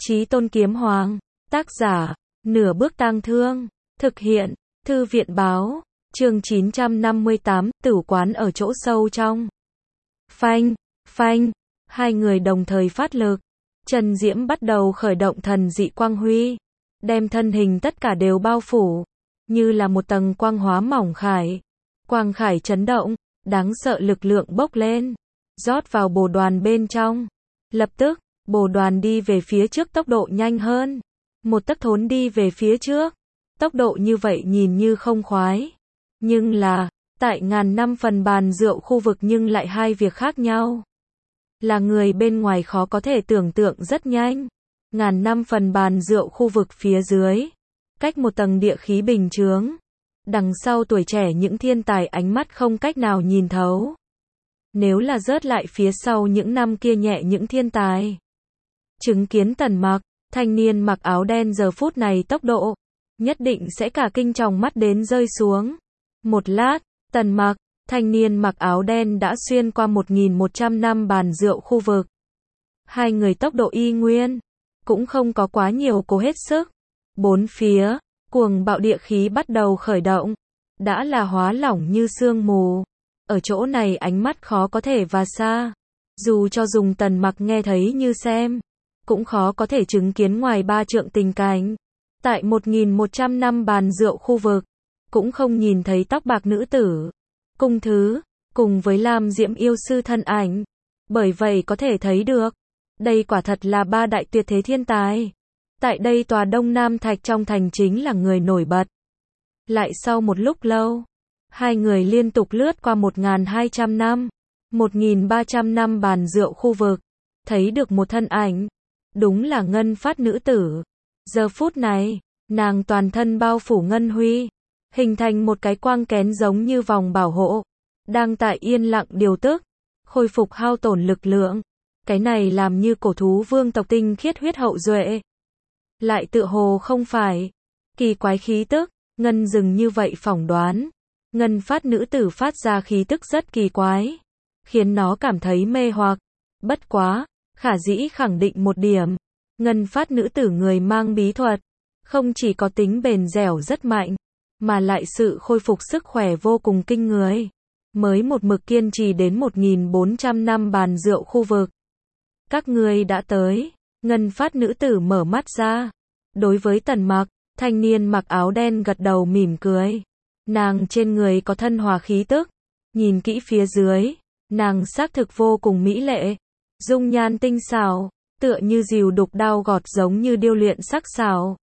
Chí Tôn Kiếm Hoàng, tác giả, Nửa Bước Tang Thương, thực hiện, Thư viện báo, chương 958, tử quán ở chỗ sâu trong. Phanh, phanh, hai người đồng thời phát lực. Trần Diễm bắt đầu khởi động thần dị quang huy, đem thân hình tất cả đều bao phủ, như là một tầng quang hóa mỏng khải. Quang khải chấn động, đáng sợ lực lượng bốc lên, rót vào bồ đoàn bên trong. Lập tức, bồ đoàn đi về phía trước tốc độ nhanh hơn. Một tấc thốn đi về phía trước. Tốc độ như vậy nhìn như không khoái. Nhưng là, tại ngàn năm phần bàn rượu khu vực nhưng lại hai việc khác nhau. Là người bên ngoài khó có thể tưởng tượng rất nhanh. Ngàn năm phần bàn rượu khu vực phía dưới, cách một tầng địa khí bình chướng. Đằng sau tuổi trẻ những thiên tài ánh mắt không cách nào nhìn thấu. Nếu là rớt lại phía sau những năm kia nhẹ những thiên tài. Chứng kiến Tần Mặc, thanh niên mặc áo đen giờ phút này tốc độ, nhất định sẽ cả kinh tròng mắt đến rơi xuống. Một lát, Tần Mặc, thanh niên mặc áo đen đã xuyên qua 1100 năm bàn rượu khu vực. Hai người tốc độ y nguyên, cũng không có quá nhiều cố hết sức. Bốn phía, cuồng bạo địa khí bắt đầu khởi động, đã là hóa lỏng như sương mù. Ở chỗ này ánh mắt khó có thể và xa. Dù cho dùng Tần Mặc nghe thấy như xem, cũng khó có thể chứng kiến ngoài 3 trượng tình cảnh. Tại 1100 năm bàn rượu khu vực, cũng không nhìn thấy tóc bạc nữ tử, cung thứ, cùng với Lam Diễm yêu sư thân ảnh. Bởi vậy có thể thấy được, đây quả thật là ba đại tuyệt thế thiên tài. Tại đây tòa Đông Nam Thạch trong thành chính là người nổi bật. Lại sau một lúc lâu, hai người liên tục lướt qua 1200 năm, 1300 năm bàn rượu khu vực, thấy được một thân ảnh, đúng là Ngân Phát nữ tử. Giờ phút này, nàng toàn thân bao phủ ngân huy, hình thành một cái quang kén giống như vòng bảo hộ, đang tại yên lặng điều tức, khôi phục hao tổn lực lượng. Cái này làm như cổ thú vương tộc tinh khiết huyết hậu duệ. Lại tựa hồ không phải. Kỳ quái khí tức, Ngân dừng như vậy phỏng đoán. Ngân Phát nữ tử phát ra khí tức rất kỳ quái, khiến nó cảm thấy mê hoặc. Bất quá, khả dĩ khẳng định một điểm, Ngân Phát nữ tử người mang bí thuật, không chỉ có tính bền dẻo rất mạnh, mà lại sự khôi phục sức khỏe vô cùng kinh người. Mới một mực kiên trì đến 1400 năm bàn rượu khu vực. Các ngươi đã tới. Ngân Phát nữ tử mở mắt ra. Đối với Tần Mặc, thanh niên mặc áo đen gật đầu mỉm cười. Nàng trên người có thân hòa khí tức. Nhìn kỹ phía dưới, nàng xác thực vô cùng mỹ lệ. Dung nhan tinh xảo, tựa như rìu đục đao gọt giống như điêu luyện sắc sảo.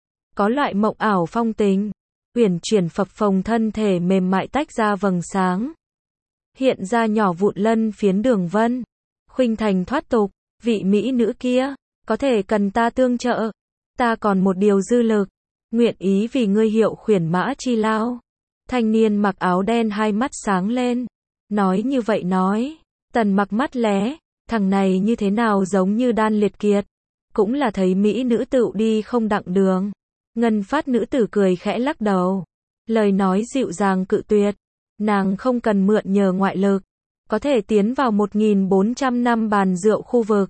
Có loại mộng ảo phong tình, uyển chuyển phập phồng thân thể mềm mại tách ra vầng sáng. Hiện ra nhỏ vụn lân phiến đường vân, khuynh thành thoát tục. Vị mỹ nữ kia, có thể cần ta tương trợ. Ta còn một điều dư lực, nguyện ý vì ngươi hiệu khuyển mã chi lao. Thanh niên mặc áo đen hai mắt sáng lên, nói như vậy nói. Tần Mặc mắt lé, thằng này như thế nào giống như Đan Liệt Kiệt, cũng là thấy mỹ nữ tựu đi không đặng đường. Ngân Phát nữ tử cười khẽ lắc đầu, lời nói dịu dàng cự tuyệt. Nàng không cần mượn nhờ ngoại lực, có thể tiến vào 1400 năm bàn rượu khu vực.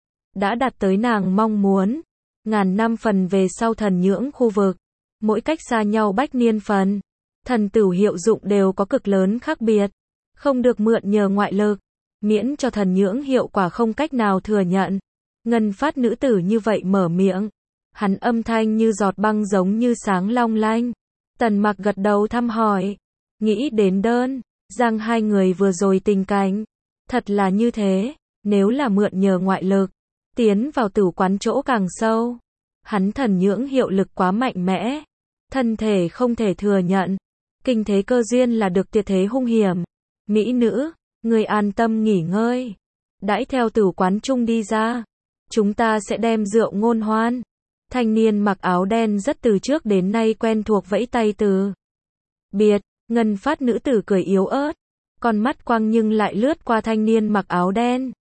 Đã đạt tới nàng mong muốn. Ngàn năm phần về sau thần nhưỡng khu vực, mỗi cách xa nhau bách niên phần, thần tử hiệu dụng đều có cực lớn khác biệt. Không được mượn nhờ ngoại lực, miễn cho thần nhưỡng hiệu quả không cách nào thừa nhận. Ngân Phát nữ tử như vậy mở miệng, hắn âm thanh như giọt băng giống như sáng long lanh. Tần Mặc gật đầu thăm hỏi, nghĩ đến đơn giang hai người vừa rồi tình cảnh, thật là như thế. Nếu là mượn nhờ ngoại lực, tiến vào tử quán chỗ càng sâu, hắn thần nhưỡng hiệu lực quá mạnh mẽ, thân thể không thể thừa nhận. Kinh thế cơ duyên là được tuyệt thế hung hiểm. Mỹ nữ, người an tâm nghỉ ngơi, đãi theo tử quán chung đi ra, chúng ta sẽ đem rượu ngôn hoan. Thanh niên mặc áo đen rất từ trước đến nay quen thuộc vẫy tay từ biệt. Ngân Phát nữ tử cười yếu ớt, con mắt quang nhưng lại lướt qua thanh niên mặc áo đen,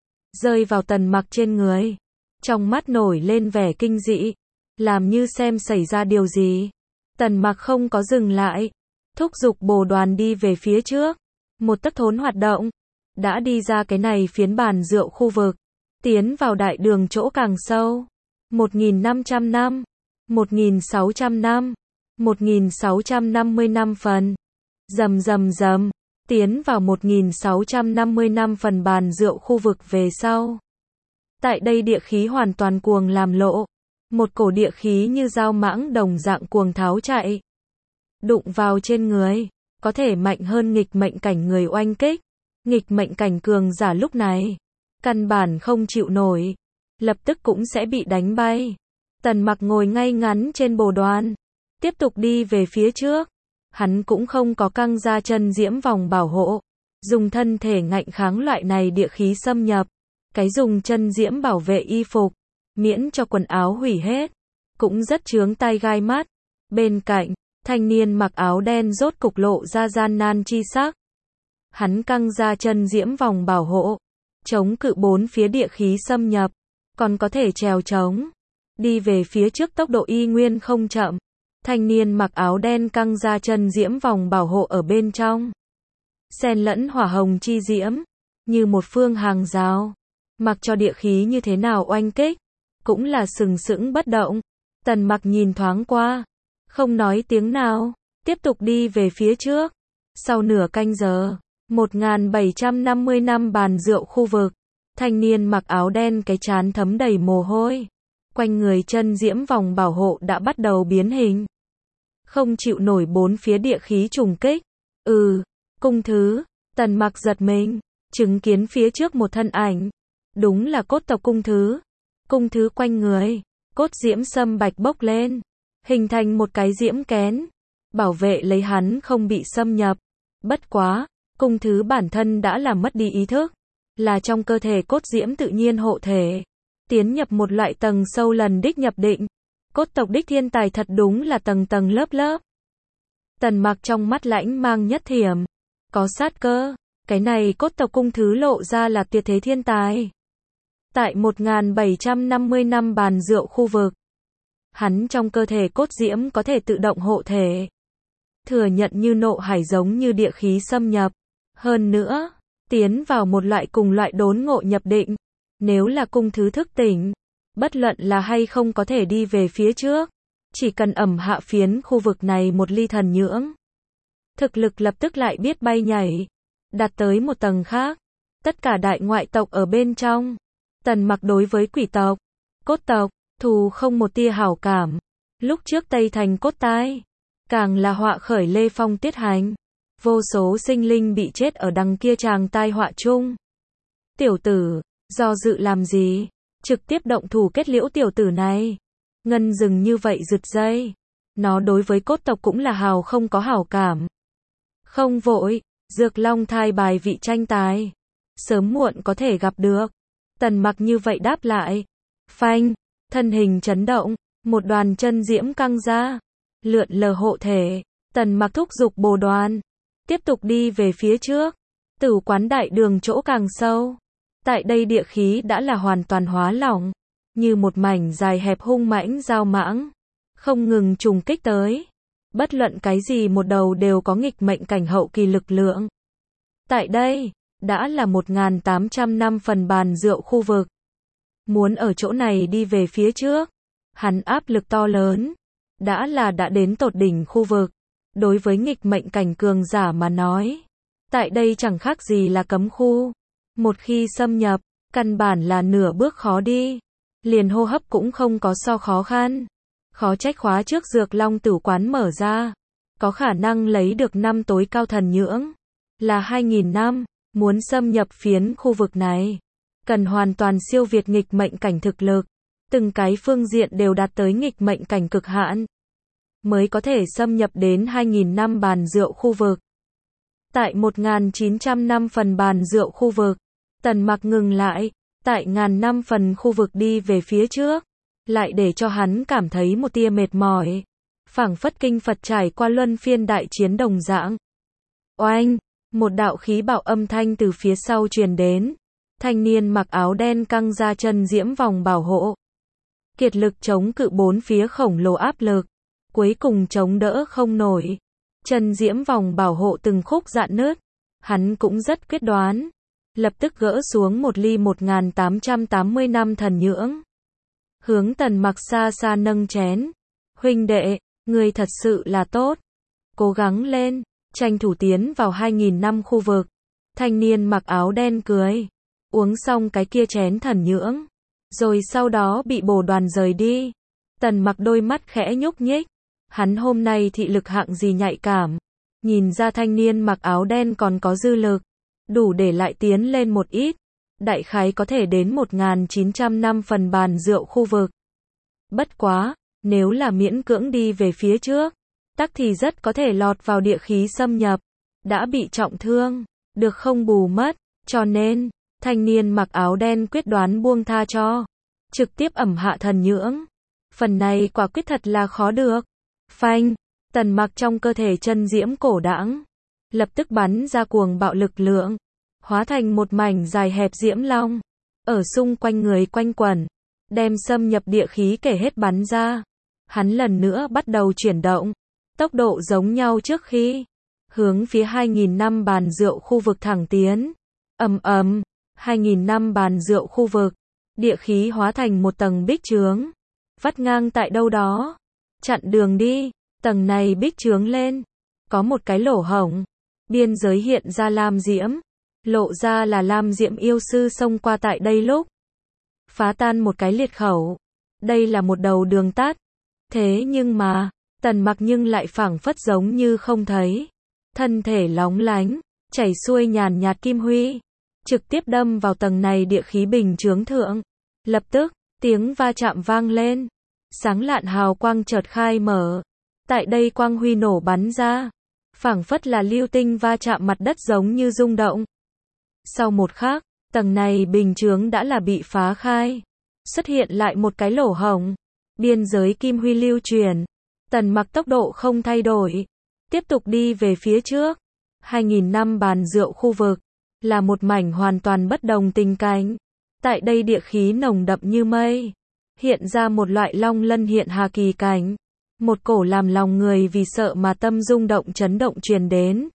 rơi vào Tần Mặc trên người. Trong mắt nổi lên vẻ kinh dị, làm như xem xảy ra điều gì. Tần Mặc không có dừng lại, thúc giục bồ đoàn đi về phía trước. Một tấc thốn hoạt động, đã đi ra cái này phiến bàn rượu khu vực, tiến vào đại đường chỗ càng sâu. 1.500 năm, 1.600 năm, 1.650 năm phần. Rầm rầm rầm, tiến vào 1.650 năm phần bàn rượu khu vực về sau. Tại đây địa khí hoàn toàn cuồng làm lộ. Một cổ địa khí như dao mãng đồng dạng cuồng tháo chạy. Đụng vào trên người, có thể mạnh hơn nghịch mệnh cảnh người oanh kích. Nghịch mệnh cảnh cường giả lúc này, căn bản không chịu nổi, lập tức cũng sẽ bị đánh bay. Tần Mặc ngồi ngay ngắn trên bồ đoàn, tiếp tục đi về phía trước. Hắn cũng không có căng ra chân diễm vòng bảo hộ, dùng thân thể ngạnh kháng loại này địa khí xâm nhập. Cái dùng chân diễm bảo vệ y phục, miễn cho quần áo hủy hết, cũng rất chướng tai gai mắt. Bên cạnh, thanh niên mặc áo đen rốt cục lộ ra gian nan chi sắc. Hắn căng ra chân diễm vòng bảo hộ, chống cự bốn phía địa khí xâm nhập, còn có thể trèo trống, đi về phía trước tốc độ y nguyên không chậm. Thanh niên mặc áo đen căng ra chân diễm vòng bảo hộ ở bên trong, xen lẫn hỏa hồng chi diễm, như một phương hàng rào, mặc cho địa khí như thế nào oanh kích, cũng là sừng sững bất động. Tần Mặc nhìn thoáng qua, không nói tiếng nào, tiếp tục đi về phía trước. Sau nửa canh giờ, 1.750 năm bàn rượu khu vực, thanh niên mặc áo đen cái trán thấm đầy mồ hôi, quanh người chân diễm vòng bảo hộ đã bắt đầu biến hình, không chịu nổi bốn phía địa khí trùng kích. Cung thứ. Tần Mặc giật mình, chứng kiến phía trước một thân ảnh, đúng là cốt tộc cung thứ. Cung thứ quanh người, cốt diễm sâm bạch bốc lên, hình thành một cái diễm kén, bảo vệ lấy hắn không bị xâm nhập. Bất quá, cung thứ bản thân đã làm mất đi ý thức, là trong cơ thể cốt diễm tự nhiên hộ thể, tiến nhập một loại tầng sâu lần đích nhập định. Cốt tộc đích thiên tài thật đúng là tầng tầng lớp lớp. Tần Mặc trong mắt lãnh mang nhất thiểm, có sát cơ. Cái này cốt tộc cung thứ lộ ra là tuyệt thế thiên tài. Tại 1.750 năm bàn rượu khu vực, hắn trong cơ thể cốt diễm có thể tự động hộ thể, thừa nhận như nộ hải giống như địa khí xâm nhập. Hơn nữa, tiến vào một loại cùng loại đốn ngộ nhập định. Nếu là cung thứ thức tỉnh, bất luận là hay không có thể đi về phía trước, chỉ cần ẩm hạ phiến khu vực này một ly thần nhưỡng, thực lực lập tức lại biết bay nhảy, đạt tới một tầng khác. Tất cả đại ngoại tộc ở bên trong, Tần Mặc đối với quỷ tộc, cốt tộc, thù không một tia hảo cảm. Lúc trước Tây Thành cốt tai, càng là họa khởi lê phong tiết hành, vô số sinh linh bị chết ở đằng kia tràng tai họa chung. Tiểu tử, do dự làm gì, trực tiếp động thủ kết liễu tiểu tử này. Ngân rừng như vậy rực dây, nó đối với cốt tộc cũng là hào không có hảo cảm. Không vội, Dược Long thai bài vị tranh tài, sớm muộn có thể gặp được. Tần Mặc như vậy đáp lại. Phanh, thân hình chấn động, một đoàn chân diễm căng ra, lượn lờ hộ thể. Tần Mặc thúc giục bồ đoàn, tiếp tục đi về phía trước. Tử quán đại đường chỗ càng sâu, tại đây địa khí đã là hoàn toàn hóa lỏng, như một mảnh dài hẹp hung mãnh dao mãng, không ngừng trùng kích tới. Bất luận cái gì một đầu đều có nghịch mệnh cảnh hậu kỳ lực lượng. Tại đây, đã là 1.800 năm phần bàn rượu khu vực. Muốn ở chỗ này đi về phía trước, hắn áp lực to lớn, đã đến tột đỉnh khu vực. Đối với nghịch mệnh cảnh cường giả mà nói, tại đây chẳng khác gì là cấm khu. Một khi xâm nhập, căn bản là nửa bước khó đi, liền hô hấp cũng không có so khó khăn. Khó trách khóa trước Dược Long tử quán mở ra, có khả năng lấy được năm tối cao thần nhưỡng, là 2.000 năm. Muốn xâm nhập phiến khu vực này, cần hoàn toàn siêu việt nghịch mệnh cảnh thực lực, từng cái phương diện đều đạt tới nghịch mệnh cảnh cực hạn, mới có thể xâm nhập đến 2.000 năm bàn rượu khu vực. Tại 1.900 năm phần bàn rượu khu vực, Tần Mặc ngừng lại, tại 1.000 năm phần khu vực đi về phía trước, lại để cho hắn cảm thấy một tia mệt mỏi, phảng phất kinh Phật trải qua luân phiên đại chiến đồng dạng. Oanh, một đạo khí bạo âm thanh từ phía sau truyền đến, thanh niên mặc áo đen căng ra chân diễm vòng bảo hộ, kiệt lực chống cự bốn phía khổng lồ áp lực, cuối cùng chống đỡ không nổi, chân diễm vòng bảo hộ từng khúc rạn nứt. Hắn cũng rất quyết đoán, lập tức gỡ xuống một ly 1.880 năm thần nhưỡng. hướng Tần Mặc xa xa nâng chén. Huynh đệ, ngươi thật sự là tốt. Cố gắng lên, tranh thủ tiến vào 2000 năm khu vực. Thanh niên mặc áo đen cười. Uống xong cái kia chén thần nhưỡng. Rồi sau đó bị bổ đoàn rời đi. Tần Mặc đôi mắt khẽ nhúc nhích. Hắn hôm nay thị lực hạng gì nhạy cảm. Nhìn ra thanh niên mặc áo đen còn có dư lực. Đủ để lại tiến lên một ít. Đại khái có thể đến 1900 năm phần bàn rượu khu vực. Bất quá, nếu là miễn cưỡng đi về phía trước, tắc thì rất có thể lọt vào địa khí xâm nhập. Đã bị trọng thương, được không bù mất, cho nên, thanh niên mặc áo đen quyết đoán buông tha cho. Trực tiếp ẩm hạ thần nhưỡng. Phần này quả quyết thật là khó được. Phanh, Tần Mặc trong cơ thể chân diễm cổ đãng. Lập tức bắn ra cuồng bạo lực lượng. Hóa thành một mảnh dài hẹp diễm long. Ở xung quanh người quanh quẩn. Đem xâm nhập địa khí kể hết bắn ra. Hắn lần nữa bắt đầu chuyển động. Tốc độ giống nhau trước khi. Hướng phía 2000 năm bàn rượu khu vực thẳng tiến. Ầm ầm, 2000 năm bàn rượu khu vực. Địa khí hóa thành một tầng bích chướng. Vắt ngang tại đâu đó. Chặn đường đi. Tầng này bích chướng lên. Có một cái lỗ hổng. Biên giới hiện ra lam diễm. Lộ ra là lam diễm yêu sư xông qua tại đây lúc. Phá tan một cái liệt khẩu. Đây là một đầu đường tắt. Thế nhưng mà, Tần Mặc nhưng lại phảng phất giống như không thấy. Thân thể lóng lánh, chảy xuôi nhàn nhạt kim huy. Trực tiếp đâm vào tầng này địa khí bình chướng thượng. Lập tức, tiếng va chạm vang lên. Sáng lạn hào quang chợt khai mở. Tại đây quang huy nổ bắn ra. Phảng phất là lưu tinh va chạm mặt đất giống như rung động. Sau một khắc, tầng này bình chướng đã là bị phá khai. Xuất hiện lại một cái lỗ hổng. Biên giới kim huy lưu truyền. Tần Mặc tốc độ không thay đổi. Tiếp tục đi về phía trước. 2000 năm bàn rượu khu vực. Là một mảnh hoàn toàn bất đồng tình cảnh. Tại đây địa khí nồng đậm như mây. Hiện ra một loại long lân hiện hà kỳ cảnh. Một cổ làm lòng người vì sợ mà tâm rung động chấn động truyền đến.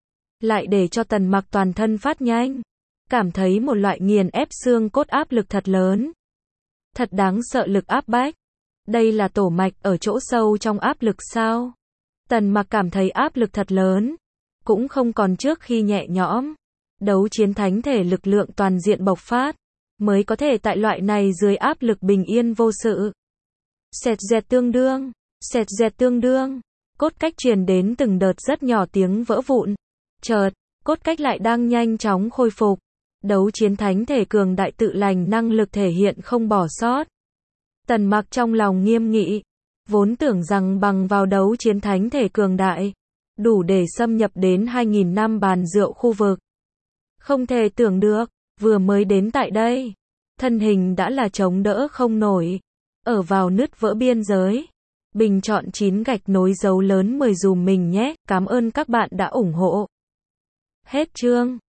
Lại để cho Tần Mặc toàn thân phát nhanh. Cảm thấy một loại nghiền ép xương cốt áp lực thật lớn. Thật đáng sợ lực áp bách. Đây là tổ mạch ở chỗ sâu trong áp lực sao? Tần Mặc cảm thấy áp lực thật lớn. Cũng không còn trước khi nhẹ nhõm. Đấu chiến thánh thể lực lượng toàn diện bộc phát. Mới có thể tại loại này dưới áp lực bình yên vô sự. Sẹt dẹt tương đương. Sẹt dẹt tương đương. Cốt cách truyền đến từng đợt rất nhỏ tiếng vỡ vụn. Chợt, cốt cách lại đang nhanh chóng khôi phục. Đấu chiến thánh thể cường đại tự lành năng lực thể hiện không bỏ sót. Tần Mặc trong lòng nghiêm nghị. Vốn tưởng rằng bằng vào đấu chiến thánh thể cường đại. Đủ để xâm nhập đến 2000 năm bàn rượu khu vực. Không thể tưởng được, vừa mới đến tại đây. Thân hình đã là chống đỡ không nổi. Ở vào nứt vỡ biên giới. Bình chọn 9 gạch nối dấu lớn 10 dùm mình nhé. Cảm ơn các bạn đã ủng hộ. Hết chương.